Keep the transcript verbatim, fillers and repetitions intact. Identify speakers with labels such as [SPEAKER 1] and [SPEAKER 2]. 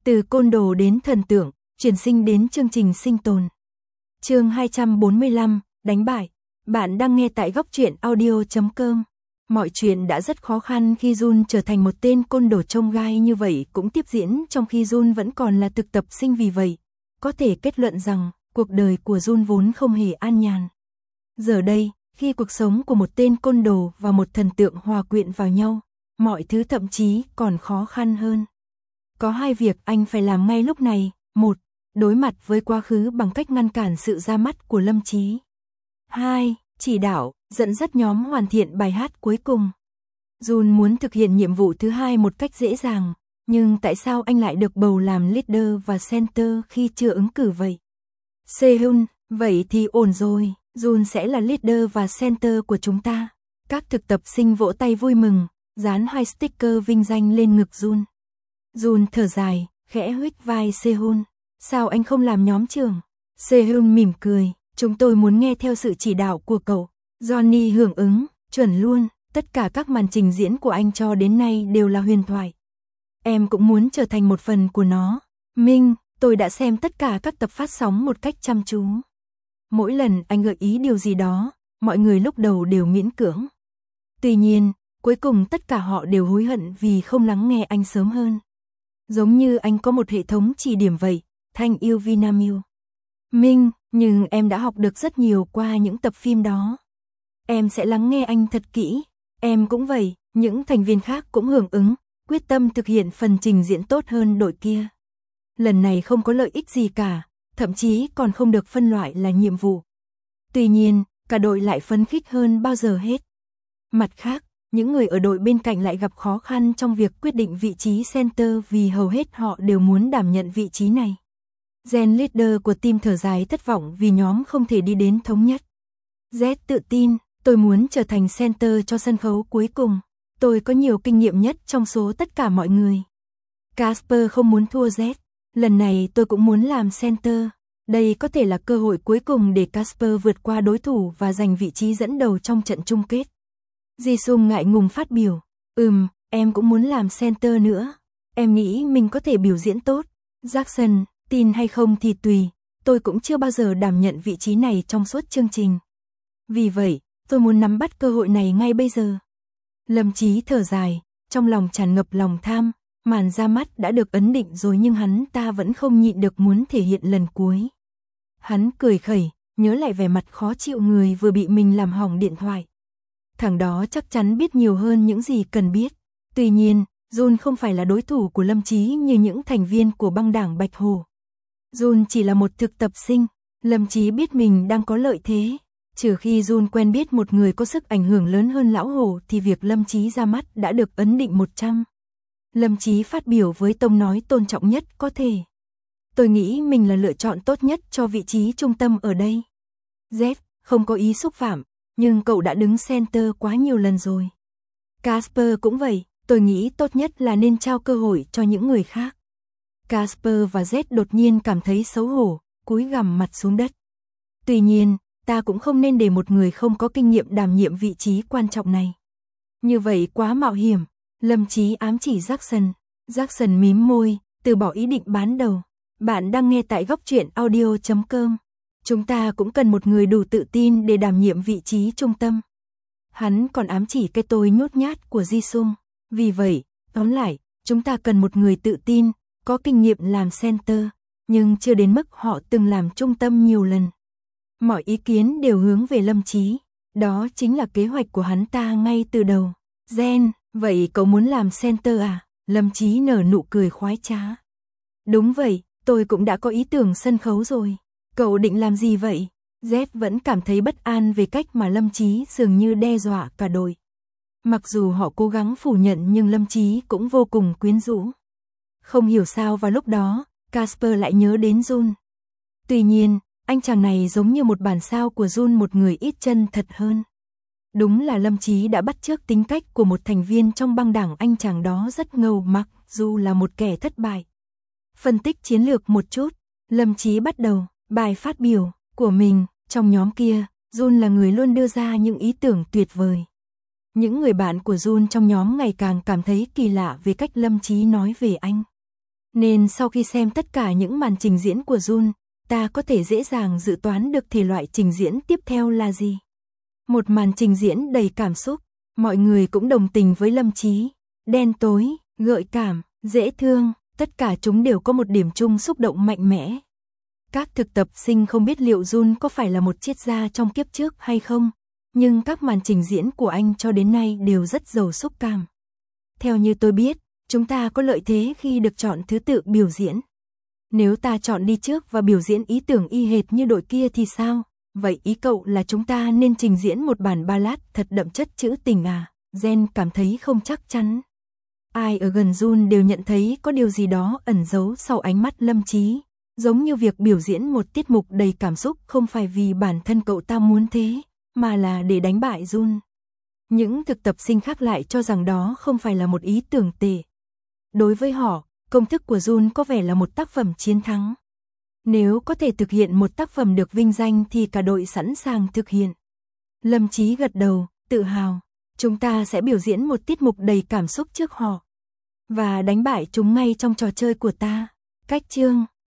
[SPEAKER 1] Từ côn đồ đến thần tượng, chuyển sinh đến chương trình sinh tồn. Chương hai trăm bốn mươi lăm, đánh bại. Bạn đang nghe tại góc truyện audio chấm com. Mọi chuyện đã rất khó khăn khi Jun trở thành một tên côn đồ trông gai như vậy cũng tiếp diễn trong khi Jun vẫn còn là thực tập sinh, vì vậy có thể kết luận rằng cuộc đời của Jun vốn không hề an nhàn. Giờ đây, khi cuộc sống của một tên côn đồ và một thần tượng hòa quyện vào nhau, mọi thứ thậm chí còn khó khăn hơn. Có hai việc anh phải làm ngay lúc này. Một, đối mặt với quá khứ bằng cách ngăn cản sự ra mắt của Lâm Chí. Hai, chỉ đạo, dẫn dắt nhóm hoàn thiện bài hát cuối cùng. Jun muốn thực hiện nhiệm vụ thứ hai một cách dễ dàng, nhưng tại sao anh lại được bầu làm leader và center khi chưa ứng cử vậy? Sehun, vậy thì ổn rồi, Jun sẽ là leader và center của chúng ta. Các thực tập sinh vỗ tay vui mừng, dán hai sticker vinh danh lên ngực Jun. Jun thở dài, khẽ huých vai Sehun. Sao anh không làm nhóm trưởng? Sehun mỉm cười, chúng tôi muốn nghe theo sự chỉ đạo của cậu. Johnny hưởng ứng, chuẩn luôn, tất cả các màn trình diễn của anh cho đến nay đều là huyền thoại. Em cũng muốn trở thành một phần của nó. Minh, tôi đã xem tất cả các tập phát sóng một cách chăm chú. Mỗi lần anh gợi ý điều gì đó, mọi người lúc đầu đều miễn cưỡng. Tuy nhiên, cuối cùng tất cả họ đều hối hận vì không lắng nghe anh sớm hơn. Giống như anh có một hệ thống chỉ điểm vậy, Thanh yêu Vinamilk. Minh, nhưng em đã học được rất nhiều qua những tập phim đó. Em sẽ lắng nghe anh thật kỹ. Em cũng vậy, những thành viên khác cũng hưởng ứng, quyết tâm thực hiện phần trình diễn tốt hơn đội kia. Lần này không có lợi ích gì cả, thậm chí còn không được phân loại là nhiệm vụ. Tuy nhiên, cả đội lại phấn khích hơn bao giờ hết. Mặt khác, những người ở đội bên cạnh lại gặp khó khăn trong việc quyết định vị trí center vì hầu hết họ đều muốn đảm nhận vị trí này. Gen leader của team thở dài thất vọng vì nhóm không thể đi đến thống nhất. Z tự tin, tôi muốn trở thành center cho sân khấu cuối cùng. Tôi có nhiều kinh nghiệm nhất trong số tất cả mọi người. Casper không muốn thua Z. Lần này tôi cũng muốn làm center. Đây có thể là cơ hội cuối cùng để Casper vượt qua đối thủ và giành vị trí dẫn đầu trong trận chung kết. Jisung ngại ngùng phát biểu. Ừm, em cũng muốn làm center nữa. Em nghĩ mình có thể biểu diễn tốt. Jackson, tin hay không thì tùy. Tôi cũng chưa bao giờ đảm nhận vị trí này trong suốt chương trình. Vì vậy, tôi muốn nắm bắt cơ hội này ngay bây giờ. Lâm Chí thở dài, trong lòng tràn ngập lòng tham. Màn ra mắt đã được ấn định rồi nhưng hắn ta vẫn không nhịn được muốn thể hiện lần cuối. Hắn cười khẩy, nhớ lại vẻ mặt khó chịu người vừa bị mình làm hỏng điện thoại. Thằng đó chắc chắn biết nhiều hơn những gì cần biết. Tuy nhiên, Jun không phải là đối thủ của Lâm Chí như những thành viên của băng đảng Bạch Hồ. Jun chỉ là một thực tập sinh. Lâm Chí biết mình đang có lợi thế. Trừ khi Jun quen biết một người có sức ảnh hưởng lớn hơn Lão Hồ thì việc Lâm Chí ra mắt đã được ấn định một trăm. Lâm Chí phát biểu với tông nói tôn trọng nhất có thể. Tôi nghĩ mình là lựa chọn tốt nhất cho vị trí trung tâm ở đây. Z, không có ý xúc phạm, nhưng cậu đã đứng center quá nhiều lần rồi. Casper cũng vậy, tôi nghĩ tốt nhất là nên trao cơ hội cho những người khác. Casper và Z đột nhiên cảm thấy xấu hổ, cúi gằm mặt xuống đất. Tuy nhiên, ta cũng không nên để một người không có kinh nghiệm đảm nhiệm vị trí quan trọng này. Như vậy quá mạo hiểm. Lâm Chí ám chỉ Jackson. Jackson mím môi, từ bỏ ý định bán đầu. Bạn đang nghe tại góc truyện audio chấm com. Chúng ta cũng cần một người đủ tự tin để đảm nhiệm vị trí trung tâm. Hắn còn ám chỉ cái tôi nhút nhát của Jisung. Vì vậy, tóm lại, chúng ta cần một người tự tin, có kinh nghiệm làm center, nhưng chưa đến mức họ từng làm trung tâm nhiều lần. Mọi ý kiến đều hướng về Lâm Chí. Đó chính là kế hoạch của hắn ta ngay từ đầu. Gen, vậy cậu muốn làm center à? Lâm Chí nở nụ cười khoái trá. Đúng vậy, tôi cũng đã có ý tưởng sân khấu rồi. Cậu định làm gì vậy? Z vẫn cảm thấy bất an về cách mà Lâm Chí dường như đe dọa cả đội. Mặc dù họ cố gắng phủ nhận nhưng Lâm Chí cũng vô cùng quyến rũ. Không hiểu sao vào lúc đó, Casper lại nhớ đến Jun. Tuy nhiên, anh chàng này giống như một bản sao của Jun, một người ít chân thật hơn. Đúng là Lâm Chí đã bắt chước tính cách của một thành viên trong băng đảng, anh chàng đó rất ngầu mặc dù là một kẻ thất bại. Phân tích chiến lược một chút, Lâm Chí bắt đầu bài phát biểu của mình. Trong nhóm kia, Jun là người luôn đưa ra những ý tưởng tuyệt vời. Những người bạn của Jun trong nhóm ngày càng cảm thấy kỳ lạ về cách Lâm Chí nói về anh. Nên sau khi xem tất cả những màn trình diễn của Jun, ta có thể dễ dàng dự toán được thể loại trình diễn tiếp theo là gì. Một màn trình diễn đầy cảm xúc, mọi người cũng đồng tình với Lâm Chí. Đen tối, gợi cảm, dễ thương, tất cả chúng đều có một điểm chung xúc động mạnh mẽ. Các thực tập sinh không biết liệu Jun có phải là một triết gia trong kiếp trước hay không, nhưng các màn trình diễn của anh cho đến nay đều rất giàu xúc cảm. Theo như tôi biết, chúng ta có lợi thế khi được chọn thứ tự biểu diễn. Nếu ta chọn đi trước và biểu diễn ý tưởng y hệt như đội kia thì sao? Vậy ý cậu là chúng ta nên trình diễn một bản ballad thật đậm chất trữ tình à? Jen cảm thấy không chắc chắn. Ai ở gần Jun đều nhận thấy có điều gì đó ẩn giấu sau ánh mắt Lâm Chí. Giống như việc biểu diễn một tiết mục đầy cảm xúc không phải vì bản thân cậu ta muốn thế, mà là để đánh bại Jun. Những thực tập sinh khác lại cho rằng đó không phải là một ý tưởng tệ. Đối với họ, công thức của Jun có vẻ là một tác phẩm chiến thắng. Nếu có thể thực hiện một tác phẩm được vinh danh thì cả đội sẵn sàng thực hiện. Lâm Chí gật đầu, tự hào. Chúng ta sẽ biểu diễn một tiết mục đầy cảm xúc trước họ. Và đánh bại chúng ngay trong trò chơi của ta. Cách chương